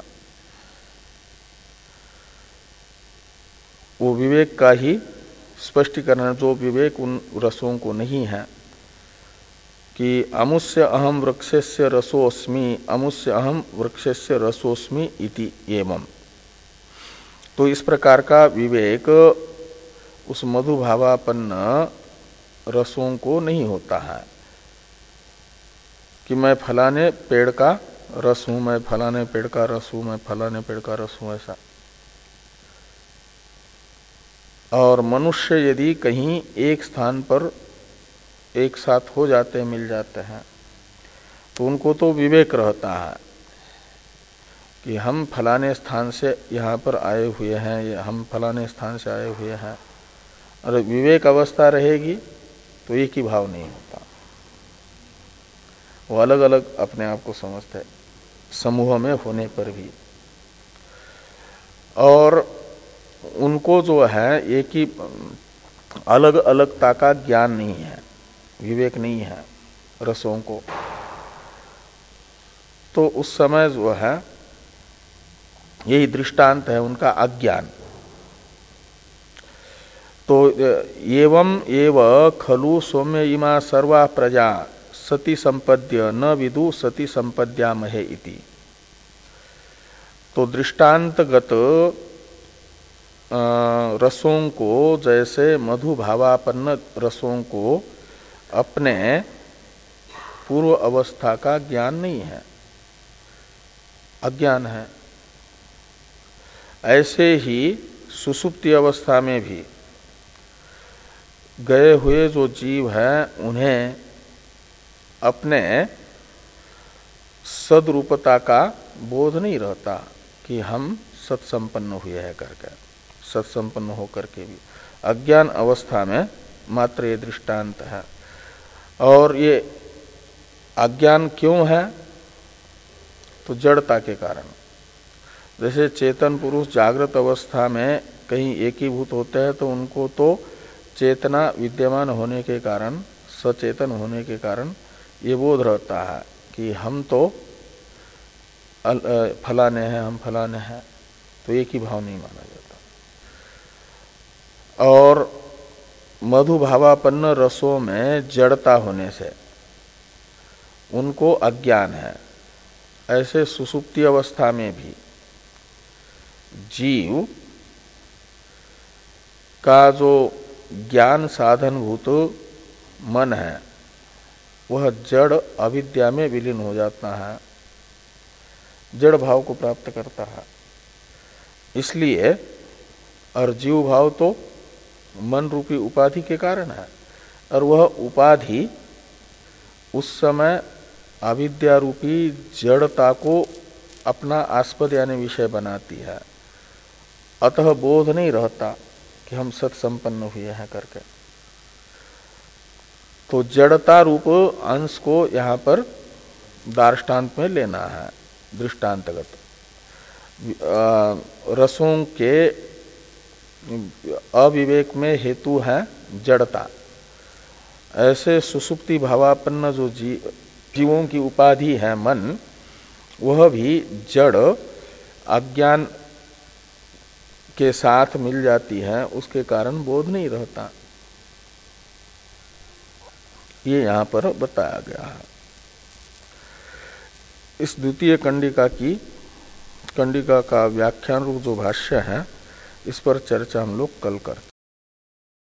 Speaker 1: वो विवेक का ही स्पष्टीकरण, जो विवेक उन रसों को नहीं है कि अमुष्य अहम वृक्षस्य रसोस्मि, अमुष्य अहम वृक्षस्य रसोस्मि इति एवं। तो इस प्रकार का विवेक उस मधुभावापन्न रसों को नहीं होता है कि मैं फलाने पेड़ का रस हूं, मैं फलाने पेड़ का रस हूं, मैं फलाने पेड़ का रस हूं, ऐसा। और मनुष्य यदि कहीं एक स्थान पर एक साथ हो जाते हैं, मिल जाते हैं, तो उनको तो विवेक रहता है कि हम फलाने स्थान से यहाँ पर आए हुए हैं, या हम फलाने स्थान से आए हुए हैं। और विवेक अवस्था रहेगी तो एक ही भाव नहीं होता, वो अलग अलग अपने आप को समझते हैं समूह में होने पर भी। और उनको जो है एक ही अलग अलगता का ज्ञान नहीं है, विवेक नहीं है रसों को। तो उस समय जो है यही दृष्टांत है उनका अज्ञान। तो एवं एव खलु सौम्य इमा सर्वा प्रजा सति संपद्य न विदु सति संपद्यामहे इति। तो दृष्टांतगत रसों को, जैसे मधु भावापन्न रसों को अपने पूर्व अवस्था का ज्ञान नहीं है, अज्ञान है, ऐसे ही सुसुप्ति अवस्था में भी गए हुए जो जीव हैं उन्हें अपने सदरूपता का बोध नहीं रहता कि हम सत्संपन्न हुए हैं करके, सत्संपन्न होकर के भी अज्ञान अवस्था में मात्र ये दृष्टांत है। और ये अज्ञान क्यों है? तो जड़ता के कारण। जैसे चेतन पुरुष जागृत अवस्था में कहीं एकीभूत होते हैं तो उनको तो चेतना विद्यमान होने के कारण, सचेतन होने के कारण ये बोध रहता है कि हम तो फलाने हैं, हम फलाने हैं, तो एक ही भाव नहीं माना जाता। और मधु भावापन्न रसों में जड़ता होने से उनको अज्ञान है। ऐसे सुसुप्ति अवस्था में भी जीव का जो ज्ञान साधनभूत मन है वह जड़ अविद्या में विलीन हो जाता है, जड़ भाव को प्राप्त करता है। इसलिए और जीव भाव तो मन रूपी उपाधि के कारण है, और वह उपाधि उस समय अविद्या रूपी जड़ता को अपना आस्पद यानी विषय बनाती है। अतः बोध नहीं रहता कि हम सत्संपन्न हुए हैं करके। तो जड़ता रूप अंश को यहाँ पर दार्ष्टान्त में लेना है दृष्टांतगत। रसों के अविवेक में हेतु है जड़ता। ऐसे सुसुप्ति भावापन्न जो जी, जीवों की उपाधि है मन, वह भी जड़ अज्ञान के साथ मिल जाती है, उसके कारण बोध नहीं रहता। ये यहां पर बताया गया है। इस द्वितीय कंडिका की कंडिका का व्याख्यान रूप जो भाष्य है, इस पर चर्चा हम लोग कल करते हैं।